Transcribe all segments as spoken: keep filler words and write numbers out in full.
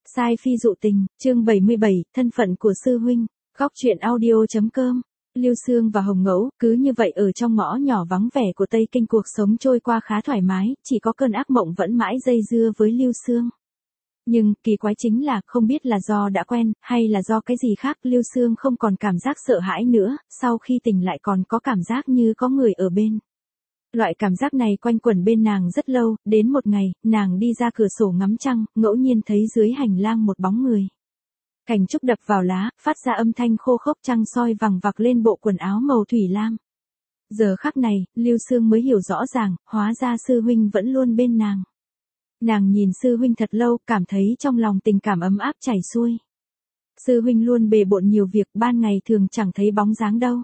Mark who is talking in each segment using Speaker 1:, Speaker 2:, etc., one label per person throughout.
Speaker 1: Sai phi dụ tình, chương bảy mươi bảy, thân phận của sư huynh, góc truyện audio.com. Lưu Sương và Hồng Ngẫu cứ như vậy ở trong ngõ nhỏ vắng vẻ của Tây Kinh, cuộc sống trôi qua khá thoải mái, chỉ có cơn ác mộng vẫn mãi dây dưa với Lưu Sương. Nhưng kỳ quái chính là không biết là do đã quen hay là do cái gì khác, Lưu Sương không còn cảm giác sợ hãi nữa, sau khi tỉnh lại còn có cảm giác như có người ở bên. Loại cảm giác này quanh quẩn bên nàng rất lâu, đến một ngày, nàng đi ra cửa sổ ngắm trăng, ngẫu nhiên thấy dưới hành lang một bóng người. Cành trúc đập vào lá, phát ra âm thanh khô khốc, trăng soi vằng vặc lên bộ quần áo màu thủy lam. Giờ khắc này, Lưu Sương mới hiểu rõ ràng, hóa ra sư huynh vẫn luôn bên nàng. Nàng nhìn sư huynh thật lâu, cảm thấy trong lòng tình cảm ấm áp chảy xuôi. Sư huynh luôn bề bộn nhiều việc, ban ngày thường chẳng thấy bóng dáng đâu.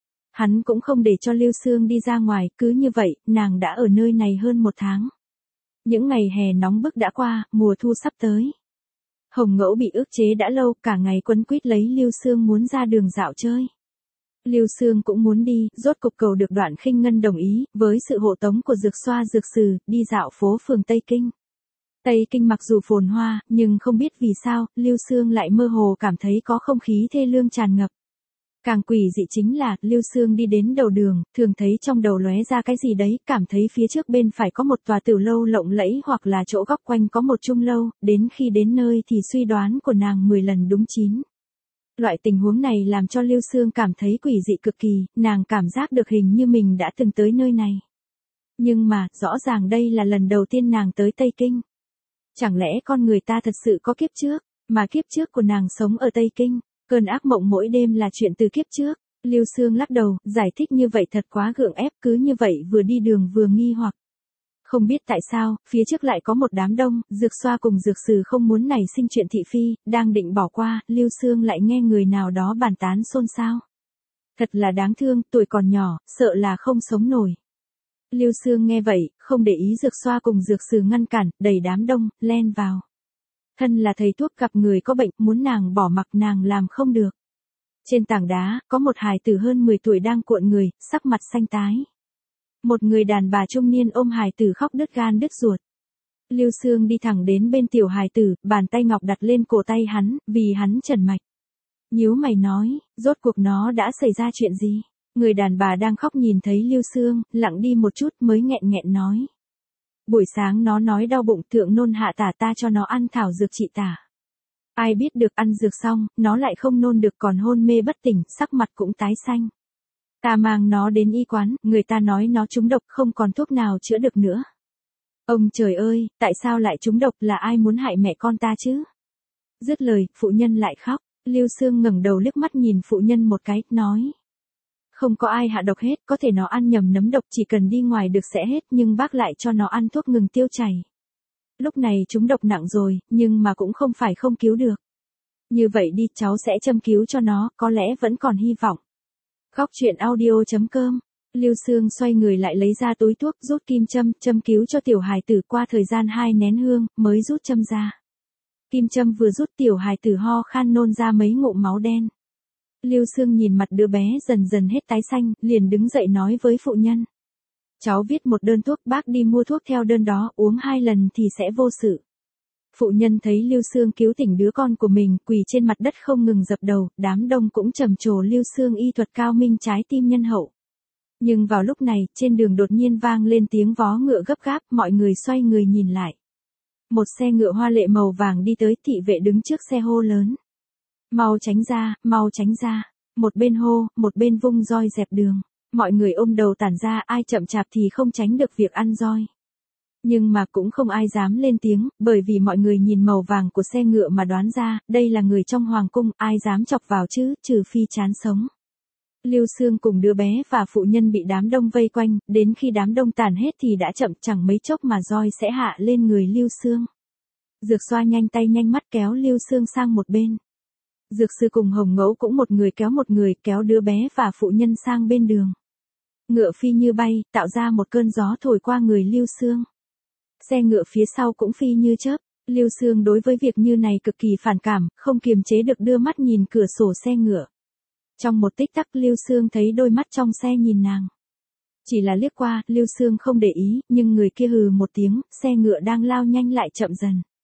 Speaker 1: Hắn cũng không để cho Lưu Sương đi ra ngoài, cứ như vậy, nàng đã ở nơi này hơn một tháng. Những ngày hè nóng bức đã qua, mùa thu sắp tới. Hồng Ngẫu bị ức chế đã lâu, cả ngày quấn quýt lấy Lưu Sương muốn ra đường dạo chơi. Lưu Sương cũng muốn đi, rốt cục cầu được Đoạn Khinh Ngân đồng ý, với sự hộ tống của Dược Xoa Dược Sư, đi dạo phố phường Tây Kinh. Tây Kinh mặc dù phồn hoa, nhưng không biết vì sao, Lưu Sương lại mơ hồ cảm thấy có không khí thê lương tràn ngập. Càng quỷ dị chính là, Lưu Sương đi đến đầu đường, thường thấy trong đầu lóe ra cái gì đấy, cảm thấy phía trước bên phải có một tòa tiểu lâu lộng lẫy hoặc là chỗ góc quanh có một chung lâu, đến khi đến nơi thì suy đoán của nàng mười lần đúng chín. Loại tình huống này làm cho Lưu Sương cảm thấy quỷ dị cực kỳ, nàng cảm giác được hình như mình đã từng tới nơi này. Nhưng mà, rõ ràng đây là lần đầu tiên nàng tới Tây Kinh. Chẳng lẽ con người ta thật sự có kiếp trước, mà kiếp trước của nàng sống ở Tây Kinh? Cơn ác mộng mỗi đêm là chuyện từ kiếp trước. Lưu Sương lắc đầu, giải thích như vậy thật quá gượng ép, cứ như vậy vừa đi đường vừa nghi hoặc. Không biết tại sao, phía trước lại có một đám đông, Dược Xoa cùng Dược Sư không muốn nảy sinh chuyện thị phi, đang định bỏ qua, Lưu Sương lại nghe người nào đó bàn tán xôn xao. Thật là đáng thương, tuổi còn nhỏ, sợ là không sống nổi. Lưu Sương nghe vậy, không để ý Dược Xoa cùng Dược Sư ngăn cản, đẩy đám đông, len vào. Thân là thầy thuốc gặp người có bệnh, muốn nàng bỏ mặc nàng làm không được. Trên tảng đá, có một hài tử hơn mười tuổi đang cuộn người, sắc mặt xanh tái. Một người đàn bà trung niên ôm hài tử khóc đứt gan đứt ruột. Lưu Sương đi thẳng đến bên tiểu hài tử, bàn tay ngọc đặt lên cổ tay hắn, vì hắn trần mạch. Nhíu mày nói, rốt cuộc nó đã xảy ra chuyện gì? Người đàn bà đang khóc nhìn thấy Lưu Sương, lặng đi một chút mới nghẹn nghẹn nói. Buổi sáng nó nói đau bụng, thượng nôn hạ tả, ta cho nó ăn thảo dược trị tả. Ai biết được ăn dược xong, nó lại không nôn được, còn hôn mê bất tỉnh, sắc mặt cũng tái xanh. Ta mang nó đến y quán, người ta nói nó trúng độc, không còn thuốc nào chữa được nữa. Ông trời ơi, tại sao lại trúng độc, là ai muốn hại mẹ con ta chứ? Dứt lời, phụ nhân lại khóc. Lưu Sương ngẩng đầu liếc mắt nhìn phụ nhân một cái, nói. Không có ai hạ độc hết, có thể nó ăn nhầm nấm độc, chỉ cần đi ngoài được sẽ hết, nhưng bác lại cho nó ăn thuốc ngừng tiêu chảy. Lúc này trúng độc nặng rồi, nhưng mà cũng không phải không cứu được. Như vậy đi, cháu sẽ châm cứu cho nó, có lẽ vẫn còn hy vọng. Góc truyện audio.com. Lưu Sương xoay người lại lấy ra túi thuốc, rút kim châm, châm cứu cho tiểu hài tử, qua thời gian hai nén hương, mới rút châm ra. Kim châm vừa rút, tiểu hài tử ho khan nôn ra mấy ngụm máu đen. Lưu Sương nhìn mặt đứa bé dần dần hết tái xanh, liền đứng dậy nói với phụ nhân. Cháu viết một đơn thuốc, bác đi mua thuốc theo đơn đó, uống hai lần thì sẽ vô sự. Phụ nhân thấy Lưu Sương cứu tỉnh đứa con của mình, quỳ trên mặt đất không ngừng dập đầu, đám đông cũng trầm trồ Lưu Sương y thuật cao minh, trái tim nhân hậu. Nhưng vào lúc này, trên đường đột nhiên vang lên tiếng vó ngựa gấp gáp, mọi người xoay người nhìn lại. Một xe ngựa hoa lệ màu vàng đi tới, thị vệ đứng trước xe hô lớn. Mau tránh ra, mau tránh ra. Một bên hô, một bên vung roi dẹp đường. Mọi người ôm đầu tản ra, ai chậm chạp thì không tránh được việc ăn roi. Nhưng mà cũng không ai dám lên tiếng, bởi vì mọi người nhìn màu vàng của xe ngựa mà đoán ra, đây là người trong hoàng cung, ai dám chọc vào chứ, trừ phi chán sống. Lưu Sương cùng đứa bé và phụ nhân bị đám đông vây quanh, đến khi đám đông tàn hết thì đã chậm, chẳng mấy chốc mà roi sẽ hạ lên người Lưu Sương. Dược Xoa nhanh tay nhanh mắt kéo Lưu Sương sang một bên. Dược Sư cùng Hồng Ngẫu cũng một người kéo một người, kéo đứa bé và phụ nhân sang bên đường. Ngựa phi như bay, tạo ra một cơn gió thổi qua người Lưu Sương. Xe ngựa phía sau cũng phi như chớp. Lưu Sương đối với việc như này cực kỳ phản cảm, không kiềm chế được đưa mắt nhìn cửa sổ xe ngựa. Trong một tích tắc, Lưu Sương thấy đôi mắt trong xe nhìn nàng. Chỉ là liếc qua, Lưu Sương không để ý, nhưng người kia hừ một tiếng, xe ngựa đang lao nhanh lại chậm dần.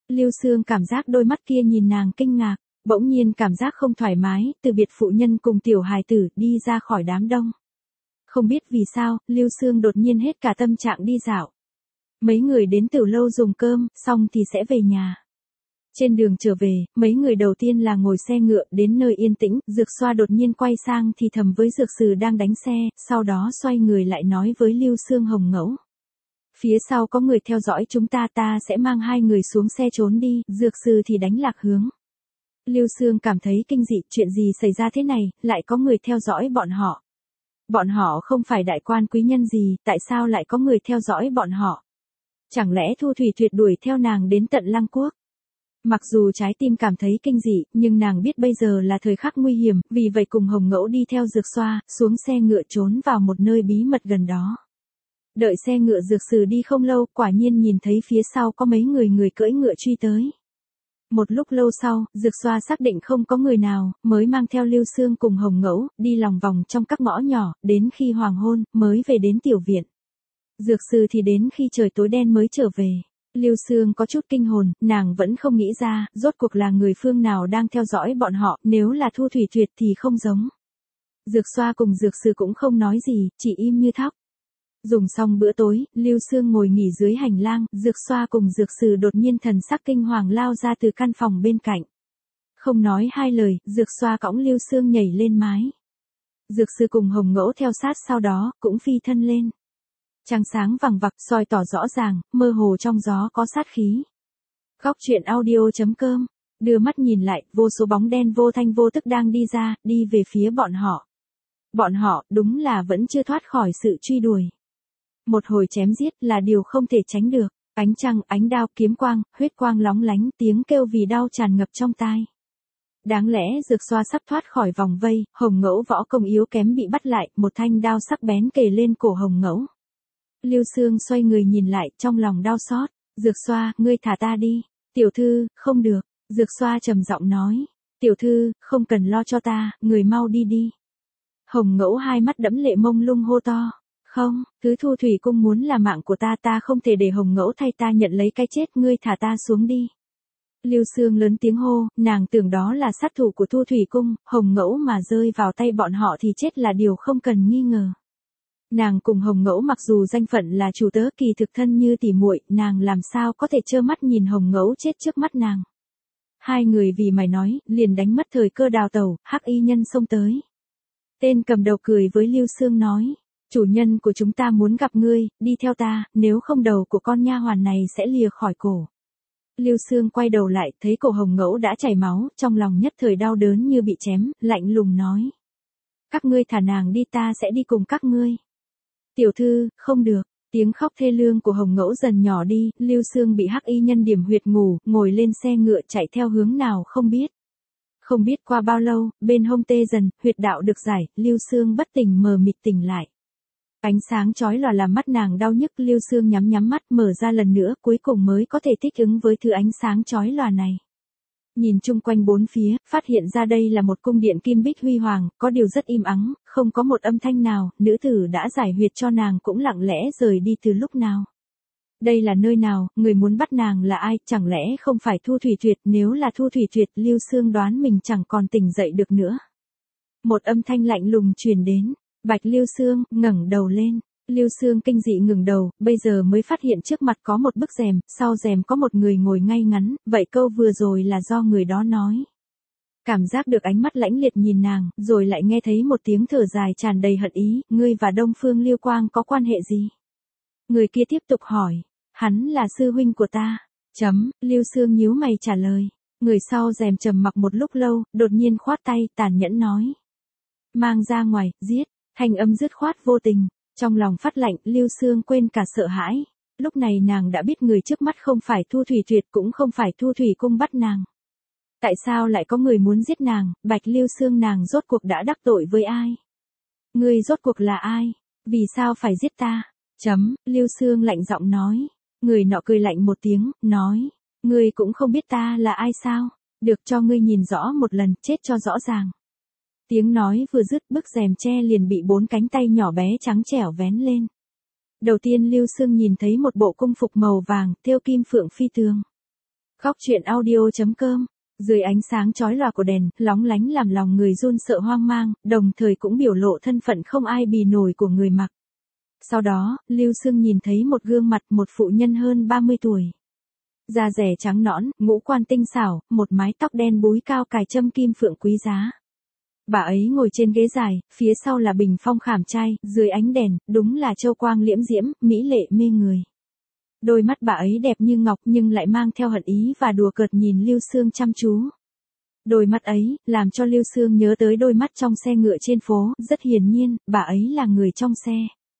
Speaker 1: Lưu Sương cảm giác đôi mắt kia nhìn nàng kinh ngạc, bỗng nhiên cảm giác không thoải mái, từ biệt phụ nhân cùng tiểu hài tử đi ra khỏi đám đông. Không biết vì sao, Lưu Sương đột nhiên hết cả tâm trạng đi dạo. Mấy người đến Tử Lâu dùng cơm, xong thì sẽ về nhà. Trên đường trở về, mấy người đầu tiên là ngồi xe ngựa đến nơi yên tĩnh, Dược Xoa đột nhiên quay sang thì thầm với Dược Sư đang đánh xe, sau đó xoay người lại nói với Lưu Sương Hồng Ngẫu. Phía sau có người theo dõi chúng ta, ta sẽ mang hai người xuống xe trốn đi, Dược Sư thì đánh lạc hướng. Lưu Sương cảm thấy kinh dị, chuyện gì xảy ra thế này, lại có người theo dõi bọn họ. Bọn họ không phải đại quan quý nhân gì, tại sao lại có người theo dõi bọn họ? Chẳng lẽ Thu Thủy Tuyệt đuổi theo nàng đến tận Lăng Quốc? Mặc dù trái tim cảm thấy kinh dị, nhưng nàng biết bây giờ là thời khắc nguy hiểm, vì vậy cùng Hồng Ngẫu đi theo Dược Xoa, xuống xe ngựa trốn vào một nơi bí mật gần đó. Đợi xe ngựa Dược Sư đi không lâu, quả nhiên nhìn thấy phía sau có mấy người người cưỡi ngựa truy tới. Một lúc lâu sau, Dược Xoa xác định không có người nào, mới mang theo Lưu Sương cùng Hồng Ngẫu, đi lòng vòng trong các ngõ nhỏ, đến khi hoàng hôn, mới về đến tiểu viện. Dược Sư thì đến khi trời tối đen mới trở về. Lưu Sương có chút kinh hồn, nàng vẫn không nghĩ ra, rốt cuộc là người phương nào đang theo dõi bọn họ, nếu là Thu Thủy Tuyệt thì không giống. Dược Xoa cùng Dược Sư cũng không nói gì, chỉ im như thóc. Dùng xong bữa tối, Lưu Sương ngồi nghỉ dưới hành lang, Dược Xoa cùng Dược Sư đột nhiên thần sắc kinh hoàng lao ra từ căn phòng bên cạnh. Không nói hai lời, Dược Xoa cõng Lưu Sương nhảy lên mái. Dược Sư cùng Hồng Ngẫu theo sát sau đó, cũng phi thân lên. Trăng sáng vằng vặc, soi tỏ rõ ràng, mơ hồ trong gió có sát khí. Góc truyện audio chấm com, đưa mắt nhìn lại, vô số bóng đen vô thanh vô tức đang đi ra, đi về phía bọn họ. Bọn họ, đúng là vẫn chưa thoát khỏi sự truy đuổi. Một hồi chém giết là điều không thể tránh được, ánh trăng, ánh đao, kiếm quang, huyết quang lóng lánh, tiếng kêu vì đau tràn ngập trong tai. Đáng lẽ Dược Xoa sắp thoát khỏi vòng vây, Hồng Ngẫu võ công yếu kém bị bắt lại, một thanh đao sắc bén kề lên cổ Hồng Ngẫu. Lưu Sương xoay người nhìn lại, trong lòng đau xót. Dược Xoa, ngươi thả ta đi. Tiểu thư, không được. Dược Xoa trầm giọng nói. Tiểu thư, không cần lo cho ta, người mau đi đi. Hồng Ngẫu hai mắt đẫm lệ mông lung hô to. Không, thứ Thu Thủy Cung muốn là mạng của ta, ta không thể để Hồng Ngẫu thay ta nhận lấy cái chết, ngươi thả ta xuống đi. Lưu Sương lớn tiếng hô, nàng tưởng đó là sát thủ của Thu Thủy Cung, Hồng Ngẫu mà rơi vào tay bọn họ thì chết là điều không cần nghi ngờ. Nàng cùng Hồng Ngẫu mặc dù danh phận là chủ tớ, kỳ thực thân như tỉ muội, nàng làm sao có thể trơ mắt nhìn Hồng Ngẫu chết trước mắt nàng. Hai người vì mày nói, liền đánh mất thời cơ đào tẩu, Hắc Y Nhân xông tới. Tên cầm đầu cười với Lưu Sương nói, chủ nhân của chúng ta muốn gặp ngươi, đi theo ta, nếu không đầu của con nha hoàn này sẽ lìa khỏi cổ. Lưu Sương quay đầu lại, thấy cổ Hồng Ngẫu đã chảy máu, trong lòng nhất thời đau đớn như bị chém, lạnh lùng nói. Các ngươi thả nàng đi, ta sẽ đi cùng các ngươi. Tiểu thư, không được, tiếng khóc thê lương của Hồng Ngẫu dần nhỏ đi, Lưu Sương bị Hắc Y Nhân điểm huyệt ngủ, ngồi lên xe ngựa chạy theo hướng nào không biết. Không biết qua bao lâu, bên hông tê dần, huyệt đạo được giải, Lưu Sương bất tỉnh mờ mịt tỉnh lại. Ánh sáng chói lòa làm mắt nàng đau nhức, Lưu Sương nhắm nhắm mắt mở ra lần nữa, cuối cùng mới có thể thích ứng với thứ ánh sáng chói lòa này. Nhìn chung quanh bốn phía, phát hiện ra đây là một cung điện kim bích huy hoàng, có điều rất im ắng, không có một âm thanh nào, nữ tử đã giải huyệt cho nàng cũng lặng lẽ rời đi từ lúc nào. Đây là nơi nào, người muốn bắt nàng là ai, chẳng lẽ không phải Thu Thủy Tuyệt, nếu là Thu Thủy Tuyệt, Lưu Sương đoán mình chẳng còn tỉnh dậy được nữa. Một âm thanh lạnh lùng truyền đến, Bạch Lưu Sương, ngẩng đầu lên. Lưu Sương kinh dị ngừng đầu, bây giờ mới phát hiện trước mặt có một bức rèm, sau rèm có một người ngồi ngay ngắn, vậy câu vừa rồi là do người đó nói. Cảm giác được ánh mắt lãnh liệt nhìn nàng, rồi lại nghe thấy một tiếng thở dài tràn đầy hận ý, ngươi và Đông Phương Liêu Quang có quan hệ gì? Người kia tiếp tục hỏi, hắn là sư huynh của ta. Chấm, Lưu Sương nhíu mày trả lời. Người sau rèm trầm mặc một lúc lâu, đột nhiên khoát tay, tàn nhẫn nói. Mang ra ngoài, giết, thanh âm dứt khoát vô tình. Trong lòng phát lạnh, Lưu Sương quên cả sợ hãi. Lúc này nàng đã biết người trước mắt không phải Thu Thủy Tuyệt, cũng không phải Thu Thủy Cung bắt nàng. Tại sao lại có người muốn giết nàng, Bạch Lưu Sương nàng rốt cuộc đã đắc tội với ai? Ngươi rốt cuộc là ai? Vì sao phải giết ta? Chấm, Lưu Sương lạnh giọng nói. Người nọ cười lạnh một tiếng, nói. Ngươi cũng không biết ta là ai sao? Được, cho ngươi nhìn rõ một lần, chết cho rõ ràng. Tiếng nói vừa dứt, bức rèm tre liền bị bốn cánh tay nhỏ bé trắng trẻo vén lên. Đầu tiên Lưu Sương nhìn thấy một bộ cung phục màu vàng, thêu kim phượng phi tường. Khóc chuyện audio chấm com. Dưới ánh sáng chói lòa của đèn, lóng lánh làm lòng người run sợ hoang mang, đồng thời cũng biểu lộ thân phận không ai bì nổi của người mặc. Sau đó, Lưu Sương nhìn thấy một gương mặt một phụ nhân hơn ba mươi tuổi. Da rẻ trắng nõn, ngũ quan tinh xảo, một mái tóc đen búi cao cài châm kim phượng quý giá. Bà ấy ngồi trên ghế dài, phía sau là bình phong khảm trai, dưới ánh đèn, đúng là châu quang liễm diễm, mỹ lệ mê người. Đôi mắt bà ấy đẹp như ngọc nhưng lại mang theo hận ý và đùa cợt nhìn Lưu Sương chăm chú. Đôi mắt ấy, làm cho Lưu Sương nhớ tới đôi mắt trong xe ngựa trên phố, rất hiển nhiên, bà ấy là người trong xe.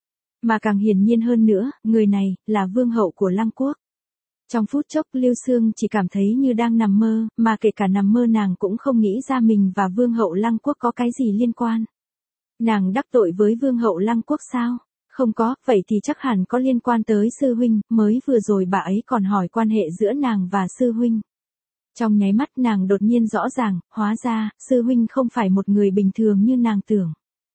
Speaker 1: Mà càng hiển nhiên hơn nữa, người này, là vương hậu của Lăng Quốc. Trong phút chốc Lưu Sương chỉ cảm thấy như đang nằm mơ, mà kể cả nằm mơ nàng cũng không nghĩ ra mình và vương hậu Lăng Quốc có cái gì liên quan. Nàng đắc tội với vương hậu Lăng Quốc sao? Không có, vậy thì chắc hẳn có liên quan tới sư huynh, mới vừa rồi bà ấy còn hỏi quan hệ giữa nàng và sư huynh. Trong nháy mắt nàng đột nhiên rõ ràng, hóa ra, sư huynh không phải một người bình thường như nàng tưởng.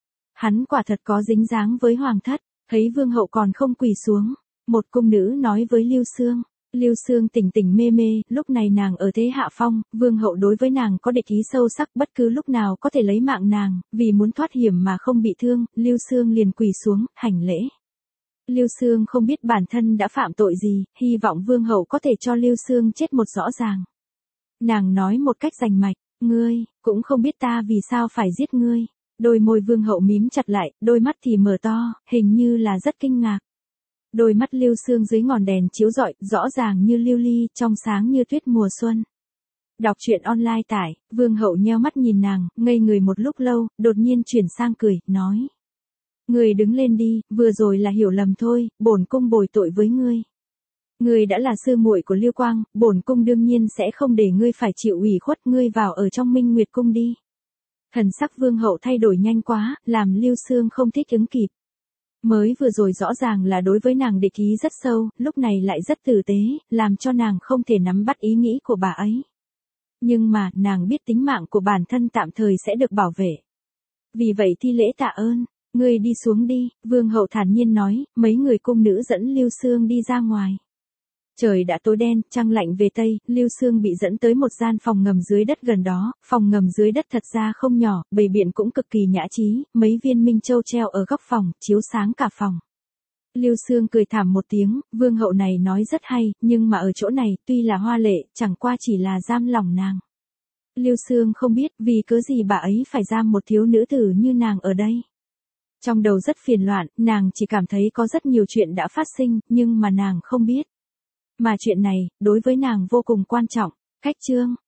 Speaker 1: Hắn quả thật có dính dáng với hoàng thất, thấy vương hậu còn không quỳ xuống. Một cung nữ nói với Lưu Sương. Lưu Sương tỉnh tỉnh mê mê, lúc này nàng ở thế hạ phong, vương hậu đối với nàng có địch ý sâu sắc, bất cứ lúc nào có thể lấy mạng nàng, vì muốn thoát hiểm mà không bị thương, Lưu Sương liền quỳ xuống, hành lễ. Lưu Sương không biết bản thân đã phạm tội gì, hy vọng vương hậu có thể cho Lưu Sương chết một rõ ràng. Nàng nói một cách rành mạch, ngươi, cũng không biết ta vì sao phải giết ngươi. Đôi môi vương hậu mím chặt lại, đôi mắt thì mở to, hình như là rất kinh ngạc. Đôi mắt Lưu Sương dưới ngọn đèn chiếu rọi, rõ ràng như lưu ly, trong sáng như tuyết mùa xuân. Đọc truyện online tải, vương hậu nheo mắt nhìn nàng, ngây người một lúc lâu, đột nhiên chuyển sang cười, nói. Ngươi đứng lên đi, vừa rồi là hiểu lầm thôi, bổn cung bồi tội với ngươi. Ngươi đã là sư muội của Lưu Quang, bổn cung đương nhiên sẽ không để ngươi phải chịu ủy khuất, ngươi vào ở trong Minh Nguyệt cung đi. Thần sắc vương hậu thay đổi nhanh quá, làm Lưu Sương không thích ứng kịp. Mới vừa rồi rõ ràng là đối với nàng địch ý rất sâu, lúc này lại rất tử tế, làm cho nàng không thể nắm bắt ý nghĩ của bà ấy. Nhưng mà, nàng biết tính mạng của bản thân tạm thời sẽ được bảo vệ. Vì vậy thi lễ tạ ơn, ngươi đi xuống đi, vương hậu thản nhiên nói, mấy người cung nữ dẫn Lưu Sương đi ra ngoài. Trời đã tối đen, trăng lạnh về Tây, Lưu Sương bị dẫn tới một gian phòng ngầm dưới đất gần đó, phòng ngầm dưới đất thật ra không nhỏ, bày biện cũng cực kỳ nhã trí, mấy viên minh châu treo ở góc phòng, chiếu sáng cả phòng. Lưu Sương cười thảm một tiếng, vương hậu này nói rất hay, nhưng mà ở chỗ này, tuy là hoa lệ, chẳng qua chỉ là giam lòng nàng. Lưu Sương không biết, vì cớ gì bà ấy phải giam một thiếu nữ tử như nàng ở đây. Trong đầu rất phiền loạn, nàng chỉ cảm thấy có rất nhiều chuyện đã phát sinh, nhưng mà nàng không biết. Mà chuyện này, đối với nàng vô cùng quan trọng. Khách chương.